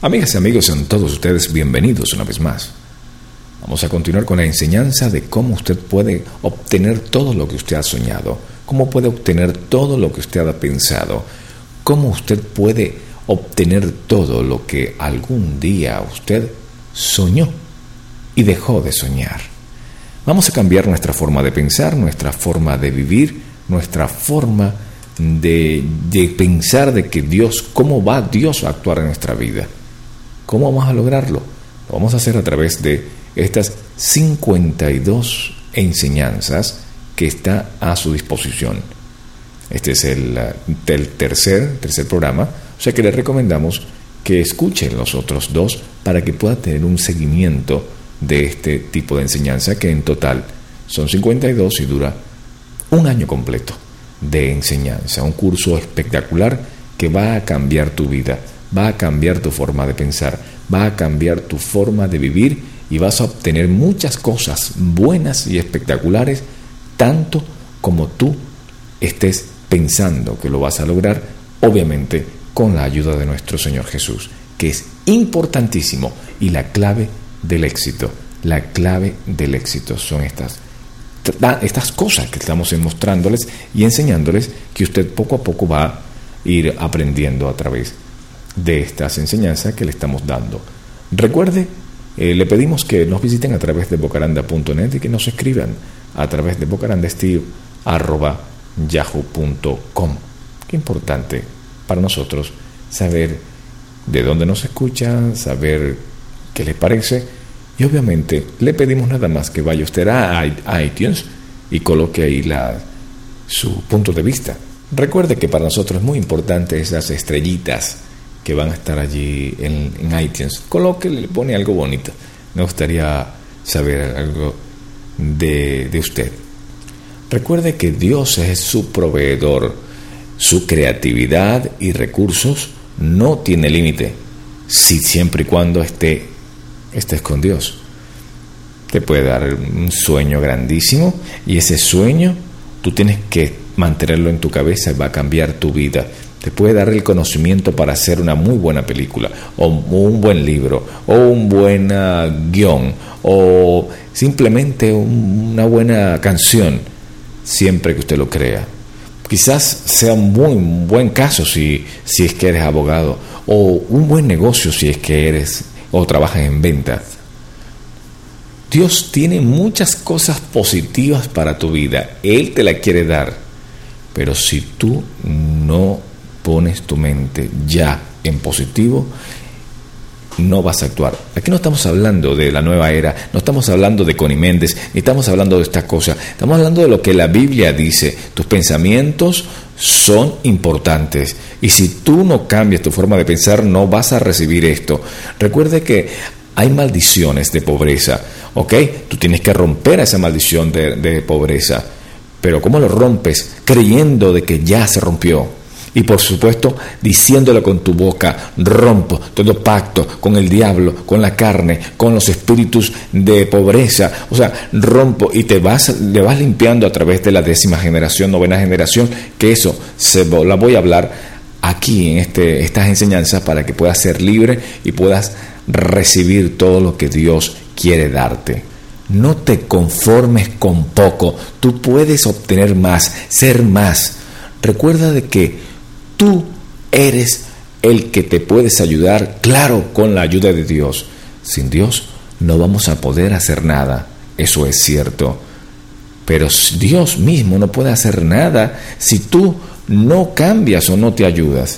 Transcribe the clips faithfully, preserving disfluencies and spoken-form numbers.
Amigas y amigos, sean todos ustedes bienvenidos una vez más. Vamos a continuar con la enseñanza de cómo usted puede obtener todo lo que usted ha soñado, cómo puede obtener todo lo que usted ha pensado, cómo usted puede obtener todo lo que algún día usted soñó y dejó de soñar. Vamos a cambiar nuestra forma de pensar, nuestra forma de vivir, nuestra forma de, de pensar de que Dios, cómo va Dios a actuar en nuestra vida. ¿Cómo vamos a lograrlo? Lo vamos a hacer a través de estas cincuenta y dos enseñanzas que está a su disposición. Este es el, el tercer, tercer programa, o sea que le recomendamos que escuche los otros dos para que pueda tener un seguimiento de este tipo de enseñanza, que en total son cincuenta y dos y dura un año completo de enseñanza, un curso espectacular que va a cambiar tu vida, va a cambiar tu forma de pensar, va a cambiar tu forma de vivir y vas a obtener muchas cosas buenas y espectaculares, tanto como tú estés pensando que lo vas a lograr, obviamente con la ayuda de nuestro Señor Jesús, que es importantísimo, y la clave del éxito, la clave del éxito son estas, estas cosas que estamos mostrándoles y enseñándoles, que usted poco a poco va a ir aprendiendo a través de estas enseñanzas que le estamos dando. Recuerde, eh, le pedimos que nos visiten a través de bocaranda punto net y que nos escriban a través de bocarandasteve arroba yahoo punto com. Qué importante para nosotros saber de dónde nos escuchan, saber qué les parece, y obviamente le pedimos nada más que vaya usted a iTunes y coloque ahí la, su punto de vista. Recuerde que para nosotros es muy importante esas estrellitas que van a estar allí en, en iTunes. Coloque, le pone algo bonito. Me gustaría saber algo de, de usted. Recuerde que Dios es su proveedor. Su creatividad y recursos no tiene límite, si siempre y cuando esté, estés con Dios. Te puede dar un sueño grandísimo, y ese sueño tú tienes que mantenerlo en tu cabeza y va a cambiar tu vida. Te puede dar el conocimiento para hacer una muy buena película, o un buen libro, o un buen uh, guión, o simplemente un, una buena canción, siempre que usted lo crea. Quizás sea un muy un buen caso si, si es que eres abogado, o un buen negocio si es que eres o trabajas en ventas. Dios tiene muchas cosas positivas para tu vida. Él te la quiere dar, pero si tú no pones tu mente ya en positivo, no vas a actuar. Aquí no estamos hablando de la nueva era, no estamos hablando de Connie Méndez, ni estamos hablando de estas cosas. Estamos hablando de lo que la Biblia dice. Tus pensamientos son importantes, y si tú no cambias tu forma de pensar, no vas a recibir esto. Recuerde que hay maldiciones de pobreza, ¿ok? Tú tienes que romper esa maldición de, de pobreza. Pero ¿cómo lo rompes? Creyendo de que ya se rompió. Y por supuesto, diciéndolo con tu boca: rompo todo pacto con el diablo, con la carne, con los espíritus de pobreza. O sea, rompo, y te vas, le vas limpiando a través de la décima generación, novena generación, que eso se la voy a hablar aquí en este, estas enseñanzas, para que puedas ser libre y puedas recibir todo lo que Dios quiere darte. No te conformes con poco, tú puedes obtener más, ser más. Recuerda de que tú eres el que te puedes ayudar, claro, con la ayuda de Dios. Sin Dios no vamos a poder hacer nada, eso es cierto. Pero Dios mismo no puede hacer nada si tú no cambias o no te ayudas.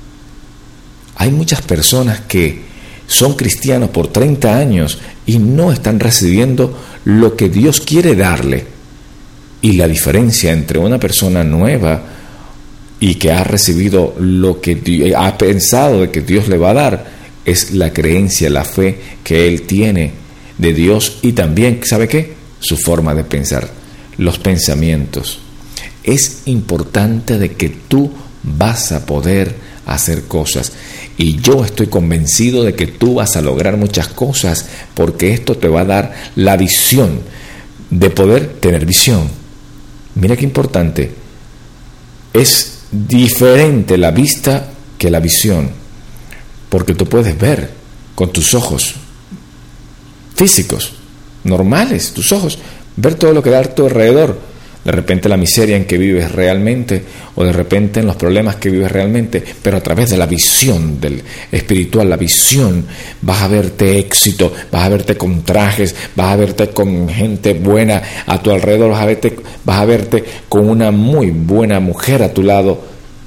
Hay muchas personas que son cristianos por treinta años y no están recibiendo lo que Dios quiere darle. Y la diferencia entre una persona nueva y que ha recibido lo que Dios, ha pensado de que Dios le va a dar, es la creencia, la fe que él tiene de Dios, y también, ¿sabe qué? Su forma de pensar, los pensamientos. Es importante de que tú vas a poder hacer cosas, y yo estoy convencido de que tú vas a lograr muchas cosas, porque esto te va a dar la visión de poder tener visión. Mira qué importante. Es diferente la vista que la visión. Porque tú puedes ver con tus ojos físicos, normales, tus ojos, ver todo lo que da a tu alrededor. De repente la miseria en que vives realmente, o de repente en los problemas que vives realmente, pero a través de la visión del espiritual, la visión, vas a verte éxito, vas a verte con trajes, vas a verte con gente buena a tu alrededor, vas a verte, vas a verte con una muy buena mujer a tu lado.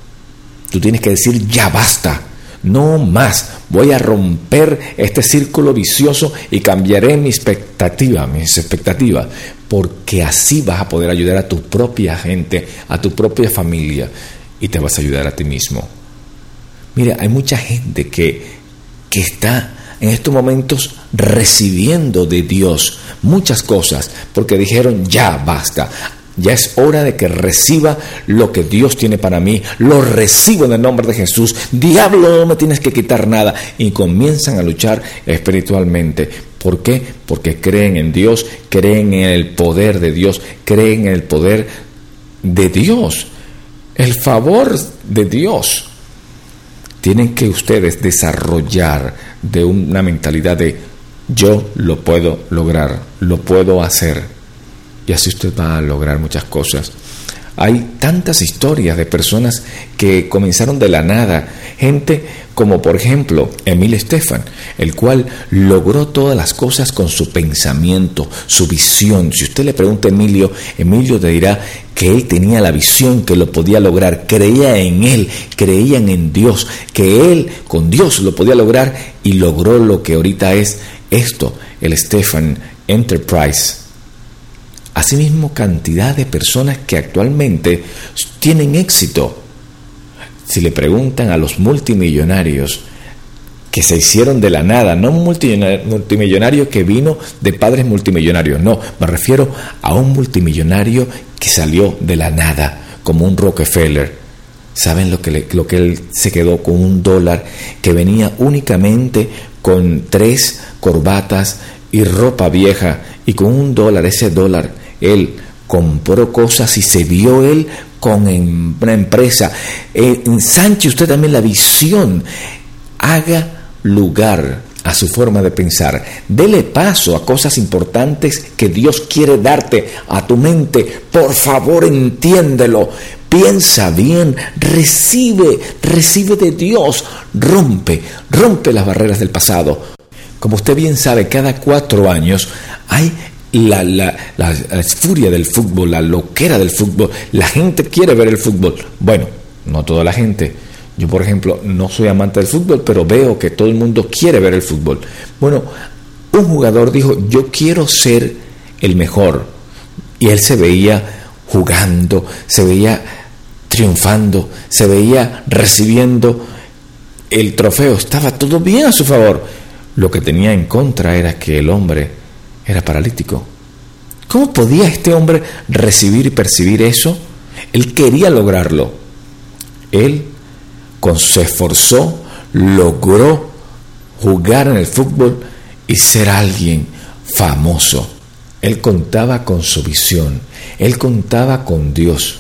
Tú tienes que decir, ya basta, no más, voy a romper este círculo vicioso y cambiaré mi expectativa, mis expectativas, porque así vas a poder ayudar a tu propia gente, a tu propia familia, y te vas a ayudar a ti mismo. Mira, hay mucha gente que, que está en estos momentos recibiendo de Dios muchas cosas, porque dijeron, ya basta. Ya es hora de que reciba lo que Dios tiene para mí. Lo recibo en el nombre de Jesús. Diablo, no me tienes que quitar nada. Y comienzan a luchar espiritualmente. ¿Por qué? Porque creen en Dios, creen en el poder de Dios, creen en el poder de Dios, el favor de Dios. Tienen que ustedes desarrollar de una mentalidad de yo lo puedo lograr, lo puedo hacer. Y así usted va a lograr muchas cosas. Hay tantas historias de personas que comenzaron de la nada. Gente como por ejemplo Emil Estefan, el cual logró todas las cosas con su pensamiento, su visión. Si usted le pregunta a Emilio, Emilio te dirá que él tenía la visión, que lo podía lograr, creía en él, creían en Dios, que él con Dios lo podía lograr y logró lo que ahorita es esto, el Estefan Enterprise. Asimismo, cantidad de personas que actualmente tienen éxito. Si le preguntan a los multimillonarios que se hicieron de la nada, no un multimillonario que vino de padres multimillonarios, no, me refiero a un multimillonario que salió de la nada, como un Rockefeller. ¿Saben lo que, le, lo que él se quedó con un dólar que venía únicamente con tres corbatas y ropa vieja, y con un dólar, ese dólar, él compró cosas y se vio él con una empresa? Eh, ensanche usted también la visión, haga lugar a su forma de pensar, dele paso a cosas importantes que Dios quiere darte a tu mente. Por favor, entiéndelo, piensa bien, recibe, recibe de Dios, rompe, rompe las barreras del pasado. Como usted bien sabe, cada cuatro años hay La, la, la, la furia del fútbol, la loquera del fútbol. La gente quiere ver el fútbol. Bueno, no toda la gente. Yo, por ejemplo, no soy amante del fútbol, pero veo que todo el mundo quiere ver el fútbol. Bueno, un jugador dijo, yo quiero ser el mejor. Y él se veía jugando, se veía triunfando, se veía recibiendo el trofeo. Estaba todo bien a su favor. Lo que tenía en contra era que el hombre era paralítico. ¿Cómo podía este hombre recibir y percibir eso? Él quería lograrlo. Él con, se esforzó, logró jugar en el fútbol y ser alguien famoso. Él contaba con su visión. Él contaba con Dios.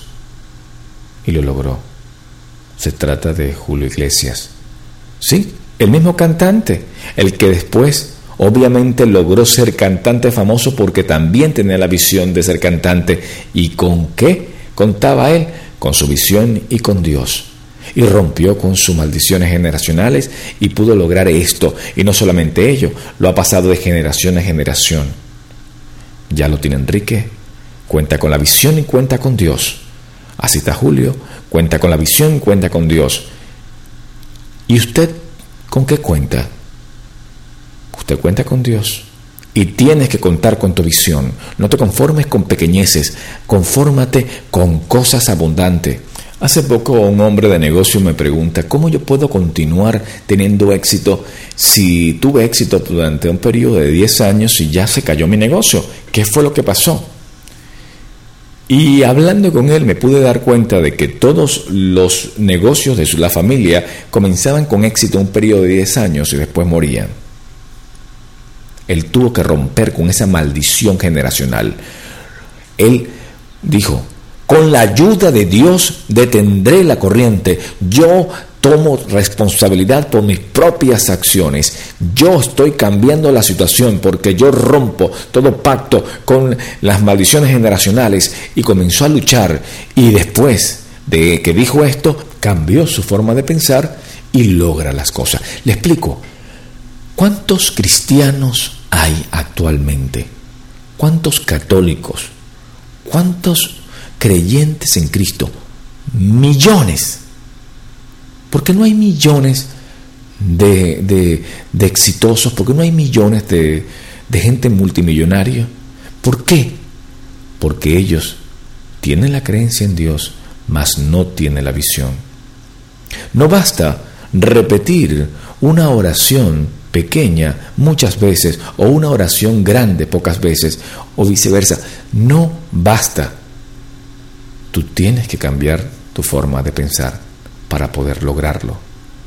Y lo logró. Se trata de Julio Iglesias. Sí, el mismo cantante, el que después obviamente logró ser cantante famoso porque también tenía la visión de ser cantante. ¿Y con qué contaba él? Con su visión y con Dios. Y rompió con sus maldiciones generacionales y pudo lograr esto. Y no solamente ello, lo ha pasado de generación a generación. Ya lo tiene Enrique, cuenta con la visión y cuenta con Dios. Así está Julio, cuenta con la visión y cuenta con Dios. ¿Y usted con qué cuenta? Usted cuenta con Dios y tienes que contar con tu visión. No te conformes con pequeñeces, confórmate con cosas abundantes. Hace poco un hombre de negocio me pregunta, ¿cómo yo puedo continuar teniendo éxito si tuve éxito durante un periodo de diez años y ya se cayó mi negocio? ¿Qué fue lo que pasó? Y hablando con él me pude dar cuenta de que todos los negocios de la familia comenzaban con éxito un periodo de diez años y después morían. Él tuvo que romper con esa maldición generacional. Él dijo, con la ayuda de Dios detendré la corriente. Yo tomo responsabilidad por mis propias acciones. Yo estoy cambiando la situación porque yo rompo todo pacto con las maldiciones generacionales, y comenzó a luchar, y después de que dijo esto, cambió su forma de pensar y logra las cosas. Le explico. ¿Cuántos cristianos hay actualmente? ¿Cuántos católicos? ¿Cuántos creyentes en Cristo? Millones. ¿Por qué no hay millones de, de, de exitosos? ¿Por qué no hay millones de, de gente multimillonaria? ¿Por qué? Porque ellos tienen la creencia en Dios, mas no tienen la visión. No basta repetir una oración pequeña muchas veces o una oración grande pocas veces o viceversa. No basta. Tú tienes que cambiar tu forma de pensar para poder lograrlo.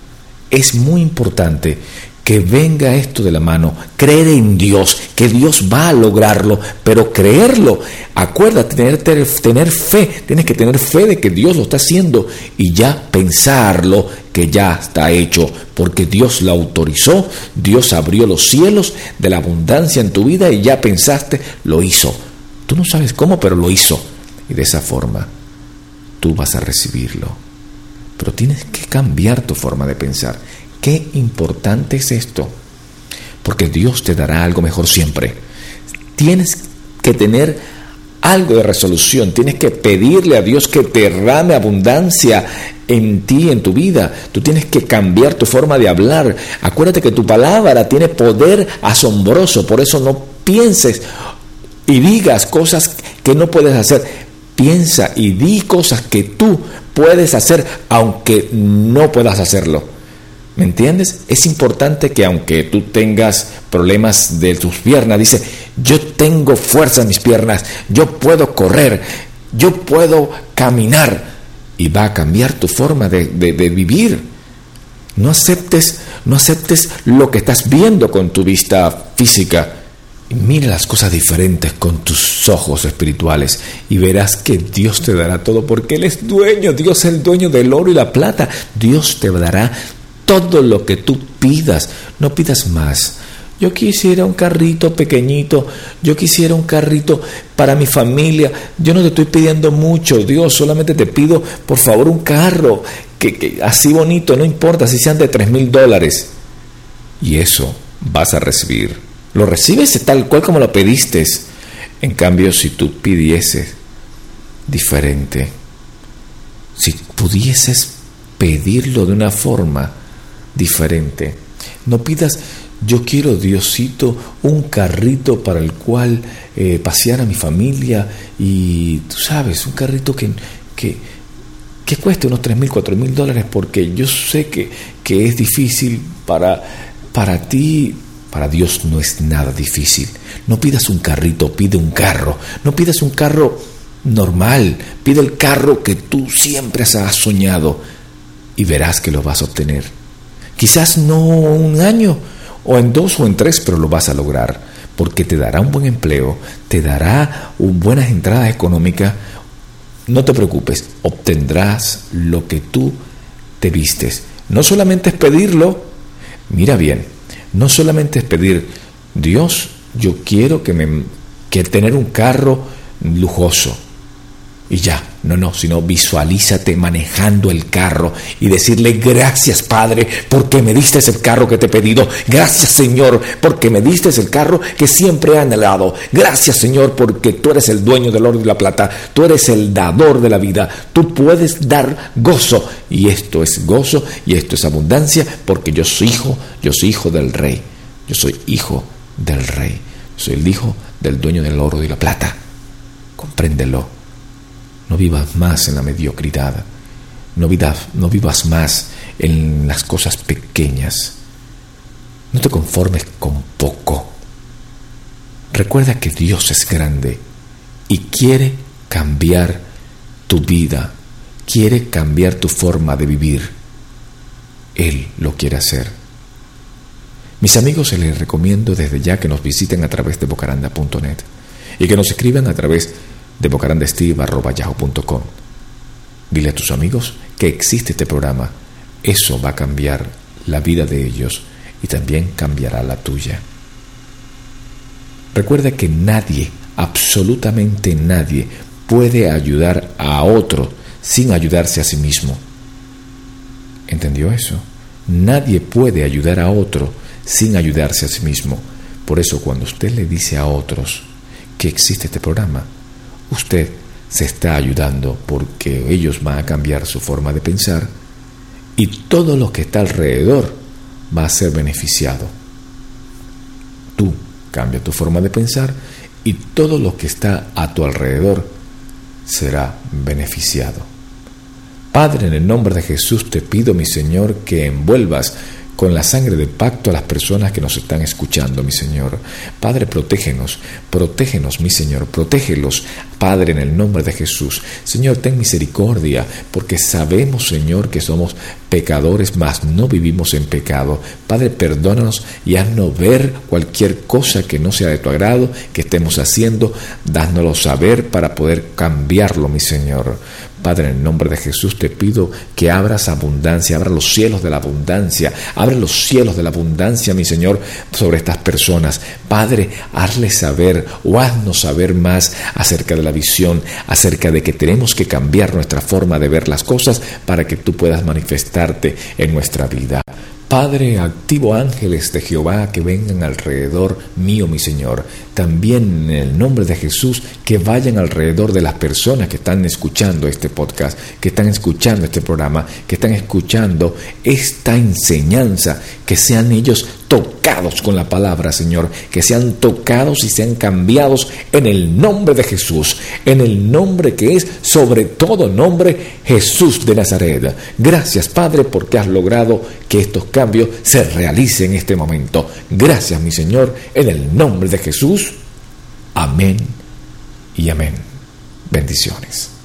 Es muy importante que venga esto de la mano, creer en Dios, que Dios va a lograrlo, pero creerlo. Acuérdate, tener, tener, tener fe, tienes que tener fe de que Dios lo está haciendo y ya pensarlo que ya está hecho, porque Dios lo autorizó, Dios abrió los cielos de la abundancia en tu vida y ya pensaste, lo hizo. Tú no sabes cómo, pero lo hizo. Y de esa forma tú vas a recibirlo. Pero tienes que cambiar tu forma de pensar. Qué importante es esto, porque Dios te dará algo mejor siempre. Tienes que tener algo de resolución, tienes que pedirle a Dios que te derrame abundancia en ti, en tu vida. Tú tienes que cambiar tu forma de hablar. Acuérdate que tu palabra tiene poder asombroso, por eso no pienses y digas cosas que no puedes hacer. Piensa y di cosas que tú puedes hacer, aunque no puedas hacerlo. ¿Me entiendes? Es importante que aunque tú tengas problemas de tus piernas, dice, yo tengo fuerza en mis piernas, yo puedo correr, yo puedo caminar, y va a cambiar tu forma de, de, de vivir. No aceptes, no aceptes lo que estás viendo con tu vista física. Y mira las cosas diferentes con tus ojos espirituales y verás que Dios te dará todo, porque Él es dueño. Dios es el dueño del oro y la plata. Dios te dará todo lo que tú pidas. No pidas más. Yo quisiera un carrito pequeñito, yo quisiera un carrito para mi familia. Yo no te estoy pidiendo mucho, Dios, solamente te pido por favor un carro que, que así bonito, no importa si sean de tres mil dólares. Y eso vas a recibir. Lo recibes tal cual como lo pediste. En cambio, si tú pidieses diferente, si pudieses pedirlo de una forma diferente, no pidas, yo quiero, Diosito, un carrito para el cual eh, pasear a mi familia, y tú sabes, un carrito que, que, que cueste unos tres mil, cuatro mil dólares, porque yo sé que, que es difícil para, para ti. Para Dios no es nada difícil. No pidas un carrito, pide un carro. No pidas un carro normal, pide el carro que tú siempre has soñado y verás que lo vas a obtener. Quizás no un año, o en dos o en tres, pero lo vas a lograr, porque te dará un buen empleo, te dará un, buenas entradas económicas. No te preocupes, obtendrás lo que tú te vistes. No solamente es pedirlo, mira bien, no solamente es pedir, Dios, yo quiero que me que tener un carro lujoso y ya, no, no, sino visualízate manejando el carro y decirle, gracias Padre, porque me diste el carro que te he pedido. Gracias Señor, porque me diste el carro que siempre he anhelado. Gracias Señor, porque tú eres el dueño del oro y la plata. Tú eres el dador de la vida. Tú puedes dar gozo, y esto es gozo y esto es abundancia, porque yo soy hijo, yo soy hijo del Rey. Yo soy hijo del Rey. Soy el hijo del dueño del oro y la plata. Compréndelo. No vivas más en la mediocridad. No vivas, no vivas más en las cosas pequeñas. No te conformes con poco. Recuerda que Dios es grande y quiere cambiar tu vida. Quiere cambiar tu forma de vivir. Él lo quiere hacer. Mis amigos, se les recomiendo desde ya que nos visiten a través de bocaranda punto net y que nos escriban a través de bocarandasteve arroba yahoo punto com. Dile a tus amigos que existe este programa eso va a cambiar la vida de ellos y también cambiará la tuya. Recuerda que nadie, absolutamente nadie, puede ayudar a otro sin ayudarse a sí mismo. ¿Entendió eso? Nadie puede ayudar a otro sin ayudarse a sí mismo. Por eso, cuando usted le dice a otros que existe este programa, usted se está ayudando, porque ellos van a cambiar su forma de pensar y todo lo que está alrededor va a ser beneficiado. Tú cambia tu forma de pensar y todo lo que está a tu alrededor será beneficiado. Padre, en el nombre de Jesús te pido, mi Señor, que envuelvas con la sangre de pacto a las personas que nos están escuchando, mi Señor. Padre, protégenos, protégenos, mi Señor, protégelos, Padre, en el nombre de Jesús. Señor, ten misericordia, porque sabemos, Señor, que somos pecadores, mas no vivimos en pecado. Padre, perdónanos y haznos ver cualquier cosa que no sea de tu agrado, que estemos haciendo, dánoslo saber para poder cambiarlo, mi Señor. Padre, en el nombre de Jesús te pido que abras abundancia, abra los cielos de la abundancia, abre los cielos de la abundancia, mi Señor, sobre estas personas. Padre, hazles saber o haznos saber más acerca de la visión, acerca de que tenemos que cambiar nuestra forma de ver las cosas para que tú puedas manifestarte en nuestra vida. Padre, activo ángeles de Jehová que vengan alrededor mío, mi Señor. También en el nombre de Jesús, que vayan alrededor de las personas que están escuchando este podcast, que están escuchando este programa, que están escuchando esta enseñanza, que sean ellos tocados con la palabra, Señor, que sean tocados y sean cambiados en el nombre de Jesús, en el nombre que es sobre todo nombre, Jesús de Nazaret. Gracias, Padre, porque has logrado que estos cambios se realicen en este momento. Gracias, mi Señor, en el nombre de Jesús. Amén y amén. Bendiciones.